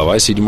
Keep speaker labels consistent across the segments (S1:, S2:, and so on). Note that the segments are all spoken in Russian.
S1: Глава 7.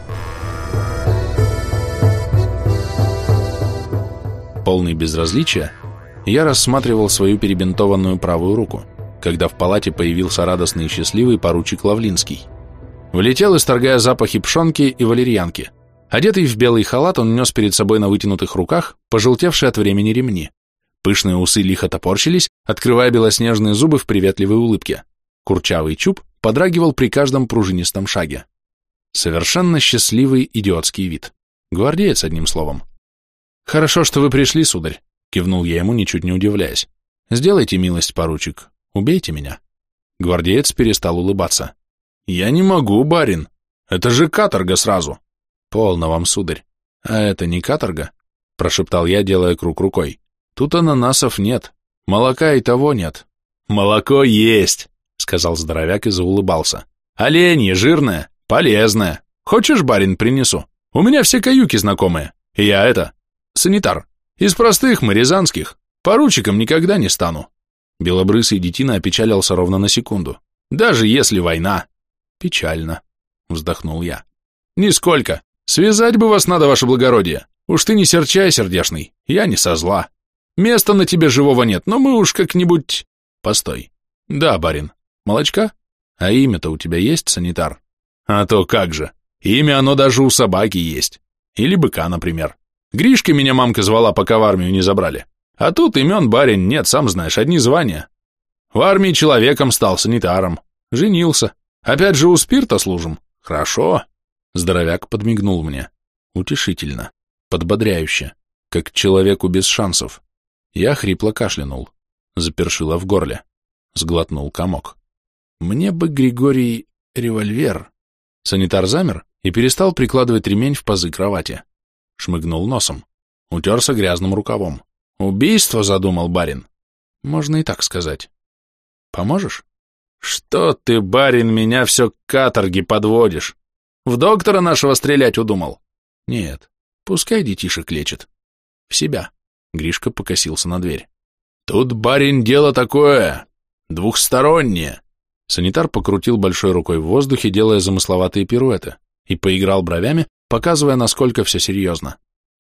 S1: Полный безразличия, я рассматривал свою перебинтованную правую руку, когда в палате появился радостный и счастливый поручик Лавлинский. Влетел, исторгая запахи пшенки и валерьянки. Одетый в белый халат, он нес перед собой на вытянутых руках пожелтевшие от времени ремни. Пышные усы лихо топорщились, открывая белоснежные зубы в приветливой улыбке. Курчавый чуб подрагивал при каждом пружинистом шаге. Совершенно счастливый идиотский вид. Гвардеец, одним словом. «Хорошо, что вы пришли, сударь», — кивнул я ему, ничуть не удивляясь. «Сделайте милость, поручик, убейте меня». Гвардеец перестал улыбаться. «Я не могу, барин. Это же каторга сразу». «Полно вам, сударь. А это не каторга?» — прошептал я, делая круг рукой. «Тут ананасов нет. Молока и того нет». «Молоко есть», — сказал здоровяк и заулыбался. «Оленье, жирное, полезное. Хочешь, барин, принесу? У меня все каюки знакомые. И я санитар. Из простых мы, рязанских. Поручиком никогда не стану». Белобрысый детина опечалился ровно на секунду. «Даже если война». «Печально», — вздохнул я. «Нисколько. Связать бы вас надо, ваше благородие. Уж ты не серчай, сердешный, я не со зла. Места на тебе живого нет, но мы уж как-нибудь...» «Постой. Да, барин. Молочка? А имя-то у тебя есть, санитар?» «А то как же. Имя оно даже у собаки есть. Или быка, например. Гришка меня мамка звала, пока в армию не забрали. А тут имен, барин, нет, сам знаешь, одни звания. В армии человеком стал, санитаром. Женился. Опять же у спирта служим. Хорошо». Здоровяк подмигнул мне. Утешительно, подбодряюще, как человеку без шансов. Я хрипло кашлянул. Запершило в горле. Сглотнул комок. «Мне бы, Григорий, револьвер». Санитар замер и перестал прикладывать ремень в пазы кровати. Шмыгнул носом. Утерся грязным рукавом. «Убийство задумал, барин?» «Можно и так сказать». «Поможешь?» «Что ты, барин, меня все к каторге подводишь? В доктора нашего стрелять удумал?» «Нет, пускай детишек лечит. В себя». Гришка покосился на дверь. «Тут, барин, дело такое, двухстороннее». Санитар покрутил большой рукой в воздухе, делая замысловатые пируэты, и поиграл бровями, показывая, насколько все серьезно.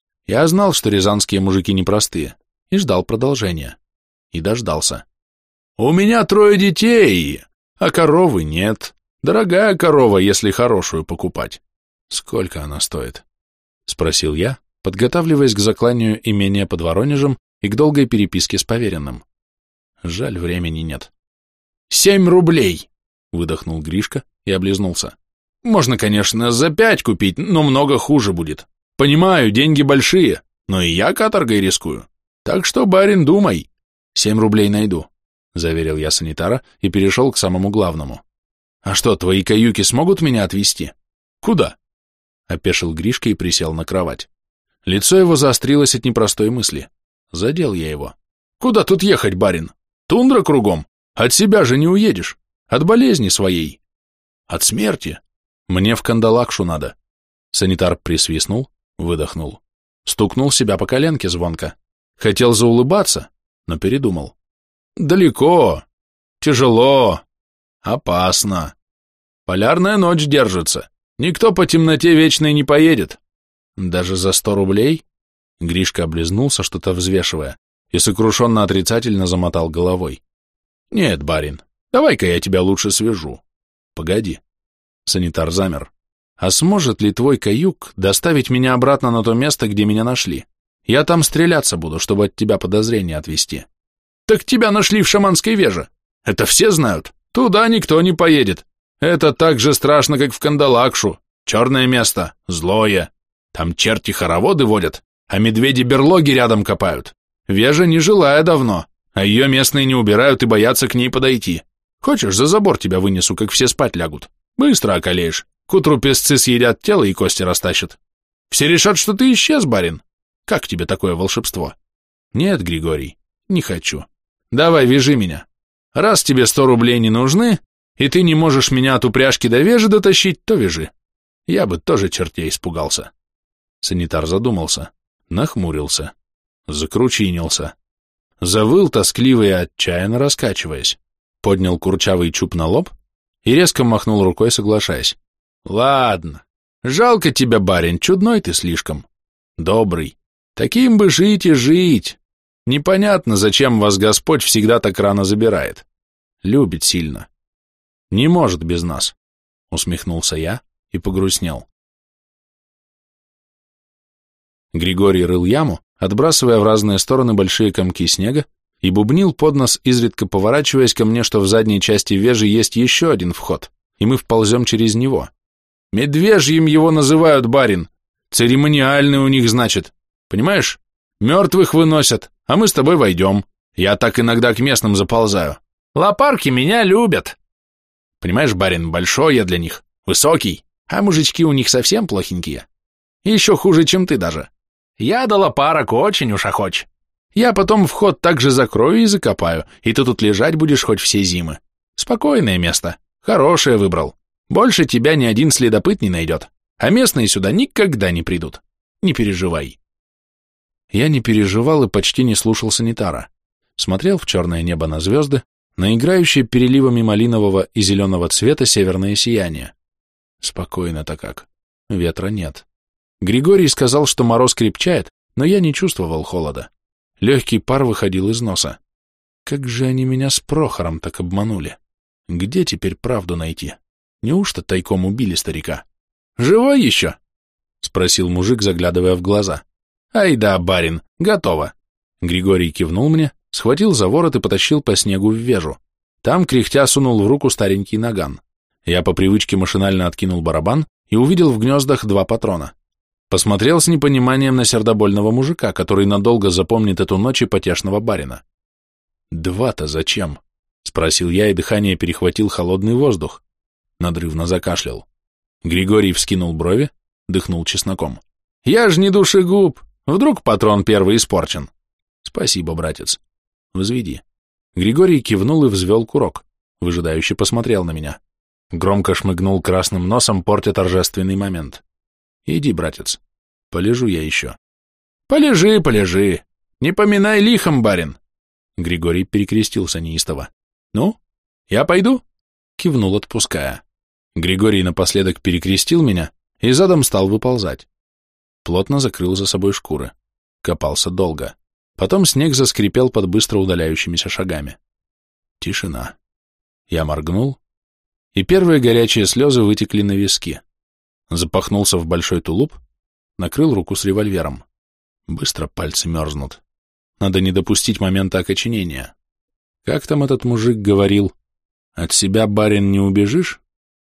S1: Я знал, что рязанские мужики непростые, и ждал продолжения. И дождался. «У меня 3 детей, а коровы нет. Дорогая корова, если хорошую покупать». «Сколько она стоит?» — спросил я, подготавливаясь к закланию имения под Воронежем и к долгой переписке с поверенным. Жаль, времени нет. 7 рублей, выдохнул Гришка и облизнулся. Можно, конечно, за 5 купить, но много хуже будет. Понимаю, деньги большие, но и я каторгой рискую. Так что, барин, думай. 7 рублей найду, заверил я санитара и перешел к самому главному. А что, твои каюки смогут меня отвезти? Куда? Опешил Гришка и присел на кровать. Лицо его заострилось от непростой мысли. Задел я его. Куда тут ехать, барин? Тундра кругом. От себя же не уедешь. От болезни своей. От смерти. Мне в Кандалакшу надо. Санитар присвистнул, выдохнул. Стукнул себя по коленке звонко. Хотел заулыбаться, но передумал. Далеко. Тяжело. Опасно. Полярная ночь держится. Никто по темноте вечной не поедет. Даже за 100 рублей? Гришка облизнулся, что-то взвешивая, и сокрушенно отрицательно замотал головой. Нет, барин, давай-ка я тебя лучше свяжу. Погоди. Санитар замер. А сможет ли твой каюк доставить меня обратно на то место, где меня нашли? Я там стреляться буду, чтобы от тебя подозрения отвести. Так тебя нашли в Шаманской веже. Это все знают. Туда никто не поедет. Это так же страшно, как в Кандалакшу. Черное место, злое. Там черти-хороводы водят, а медведи берлоги рядом копают. Вежа не жилая давно, а ее местные не убирают и боятся к ней подойти. Хочешь, за забор тебя вынесу, как все спать лягут. Быстро околеешь. К утру песцы съедят тело и кости растащат. Все решат, что ты исчез, барин. Как тебе такое волшебство? Нет, Григорий, не хочу. Давай, вяжи меня. Раз тебе 100 рублей не нужны, и ты не можешь меня от упряжки до вежи дотащить, то вяжи. Я бы тоже чертей испугался. Санитар задумался, нахмурился, закручинился. Завыл тоскливо и отчаянно раскачиваясь. Поднял курчавый чуб на лоб и резко махнул рукой, соглашаясь. Ладно, Жалко тебя, барин, чудной ты слишком. Добрый. Таким бы жить и жить. Непонятно, зачем вас Господь всегда так рано забирает. Любит сильно. Не может без нас, усмехнулся я и погрустнел. Григорий рыл яму, отбрасывая в разные стороны большие комки снега, и бубнил под нос, изредка поворачиваясь ко мне, что в задней части вежи есть еще один вход, и мы вползем через него. Медвежьим его называют, барин. Церемониальный у них, значит. Понимаешь? Мертвых выносят, а мы с тобой войдем. Я так иногда к местным заползаю. Лопарки меня любят. Понимаешь, барин, большой я для них, высокий, а мужички у них совсем плохенькие. Еще хуже, чем ты даже. Я до лопарок очень уж охоч. Я потом вход так же закрою и закопаю, и ты тут лежать будешь хоть все зимы. Спокойное место, хорошее выбрал. Больше тебя ни один следопыт не найдет, а местные сюда никогда не придут. Не переживай. Я не переживал и почти не слушал санитара. Смотрел в черное небо на звезды, на играющие переливами малинового и зеленого цвета северное сияние. Спокойно-то как. Ветра нет. Григорий сказал, что мороз крепчает, но я не чувствовал холода. Легкий пар выходил из носа. Как же они меня с Прохором так обманули? Где теперь правду найти? Неужто тайком убили старика? Живой еще? Спросил мужик, заглядывая в глаза. Ай да, барин, готово. Григорий кивнул мне, схватил за ворот и потащил по снегу в вежу. Там, кряхтя, сунул в руку старенький наган. Я по привычке машинально откинул барабан и увидел в гнездах 2 патрона. Посмотрел с непониманием на сердобольного мужика, который надолго запомнит эту ночь и потешного барина. «2-то зачем?» — спросил я, и дыхание перехватил холодный воздух. Надрывно закашлял. Григорий вскинул брови, дыхнул чесноком. «Я ж не душегуб! Вдруг патрон первый испорчен?» «Спасибо, братец. Взведи». Григорий кивнул и взвел курок. Выжидающе посмотрел на меня. Громко шмыгнул красным носом, портя торжественный момент. «Иди, братец, полежу я еще». «Полежи, полежи, не поминай лихом, барин». Григорий перекрестился неистово. «Ну, я пойду?» Кивнул, отпуская. Григорий напоследок перекрестил меня и задом стал выползать. Плотно закрыл за собой шкуры. Копался долго. Потом снег заскрипел под быстро удаляющимися шагами. Тишина. Я моргнул, и первые горячие слезы вытекли на виски. Запахнулся в большой тулуп, накрыл руку с револьвером. Быстро пальцы мерзнут. Надо не допустить момента окоченения. Как там этот мужик говорил? От себя, барин, не убежишь?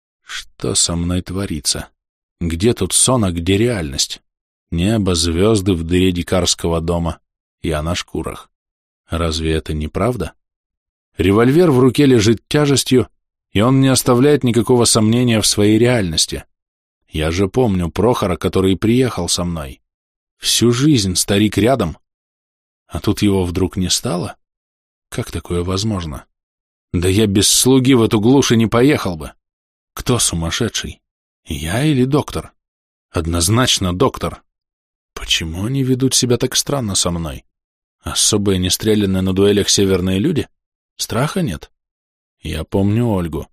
S1: Что со мной творится? Где тут сон, а где реальность? Небо, звезды в дыре дикарского дома. Я на шкурах. Разве это не правда? Револьвер в руке лежит тяжестью, и он не оставляет никакого сомнения в своей реальности. Я же помню Прохора, который приехал со мной. Всю жизнь старик рядом. А тут его вдруг не стало? Как такое возможно? Да я без слуги в эту глушь и не поехал бы. Кто сумасшедший? Я или доктор? Однозначно доктор. Почему они ведут себя так странно со мной? Особые нестрелянные на дуэлях северные люди? Страха нет? Я помню Ольгу.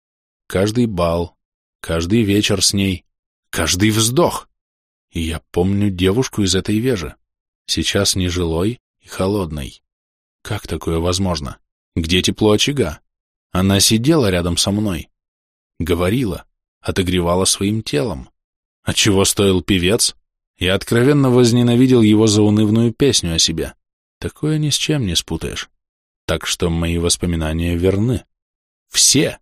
S1: Каждый бал, каждый вечер с ней, каждый вздох. И я помню девушку из этой вежи, сейчас нежилой и холодной. Как такое возможно? Где тепло очага? Она сидела рядом со мной, говорила, отогревала своим телом. Отчего стоил певец? Я откровенно возненавидел его заунывную песню о себе. Такое ни с чем не спутаешь. Так что мои воспоминания верны. Все.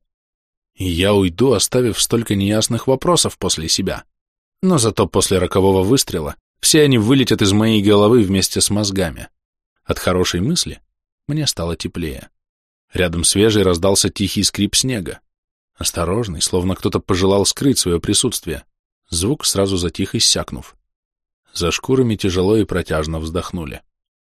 S1: И я уйду, оставив столько неясных вопросов после себя. Но зато после рокового выстрела все они вылетят из моей головы вместе с мозгами. От хорошей мысли мне стало теплее. Рядом свежий раздался тихий скрип снега. Осторожный, словно кто-то пожелал скрыть свое присутствие. Звук сразу затих, иссякнув. За шкурами тяжело и протяжно вздохнули.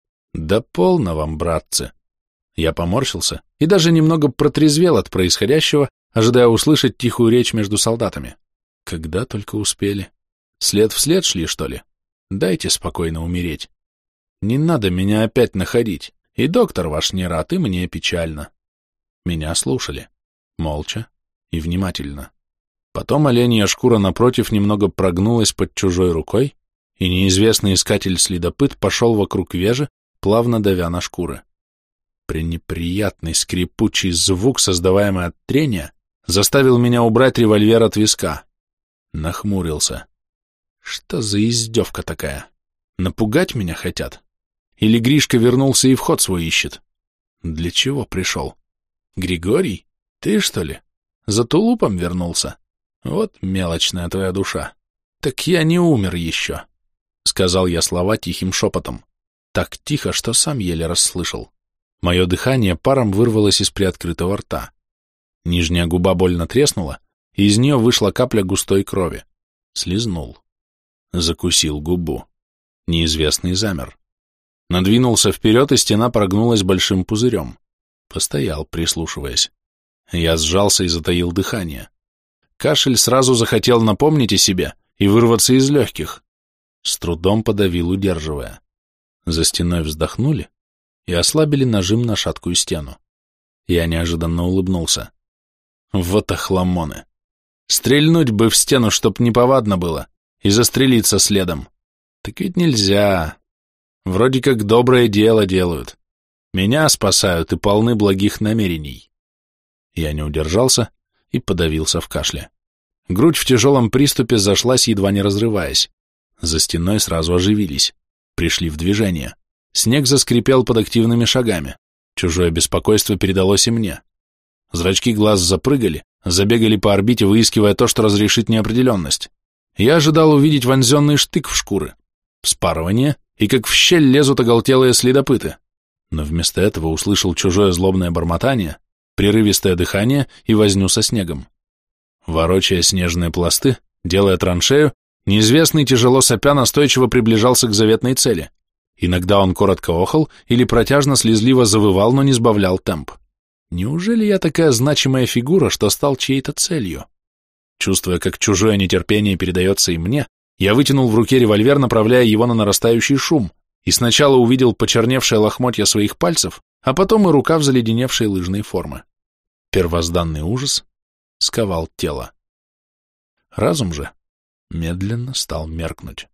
S1: Да полно вам, братцы! Я поморщился и даже немного протрезвел от происходящего, ожидая услышать тихую речь между солдатами. Когда только успели. След в след шли, что ли? Дайте спокойно умереть. Не надо меня опять находить. И доктор ваш не рад, и мне печально. Меня слушали. Молча и внимательно. Потом оленья шкура напротив немного прогнулась под чужой рукой, и неизвестный искатель-следопыт пошел вокруг вежи, плавно давя на шкуры. Пренеприятный скрипучий звук, создаваемый от трения, заставил меня убрать револьвер от виска. Нахмурился. Что за издевка такая? Напугать меня хотят? Или Гришка вернулся и вход свой ищет? Для чего пришел? Григорий? Ты, что ли? За тулупом вернулся? Вот мелочная твоя душа. Так я не умер еще, — сказал я слова тихим шепотом. Так тихо, что сам еле расслышал. Мое дыхание паром вырвалось из приоткрытого рта. Нижняя губа больно треснула, и из нее вышла капля густой крови. Слизнул. Закусил губу. Неизвестный замер. Надвинулся вперед, и стена прогнулась большим пузырем. Постоял, прислушиваясь. Я сжался и затаил дыхание. Кашель сразу захотел напомнить о себе и вырваться из легких. С трудом подавил, удерживая. За стеной вздохнули и ослабили нажим на шаткую стену. Я неожиданно улыбнулся. Вот охламоны. Стрельнуть бы в стену, чтоб неповадно было, и застрелиться следом. Так ведь нельзя. Вроде как доброе дело делают. Меня спасают и полны благих намерений. Я не удержался и подавился в кашле. Грудь в тяжелом приступе зашлась, едва не разрываясь. За стеной сразу оживились. Пришли в движение. Снег заскрипел под активными шагами. Чужое беспокойство передалось и мне. Зрачки глаз запрыгали, забегали по орбите, выискивая то, что разрешит неопределенность. Я ожидал увидеть вонзенный штык в шкуры, вспарывание, и как в щель лезут оголтелые следопыты. Но вместо этого услышал чужое злобное бормотание, прерывистое дыхание и возню со снегом. Ворочая снежные пласты, делая траншею, неизвестный, тяжело сопя, настойчиво приближался к заветной цели. Иногда он коротко охал или протяжно-слезливо завывал, но не сбавлял темп. Неужели я такая значимая фигура, что стал чьей-то целью? Чувствуя, как чужое нетерпение передается и мне, я вытянул в руке револьвер, направляя его на нарастающий шум, и сначала увидел почерневшее лохмотья своих пальцев, а потом и рукав заледеневшей лыжной формы. Первозданный ужас сковал тело. Разум же медленно стал меркнуть.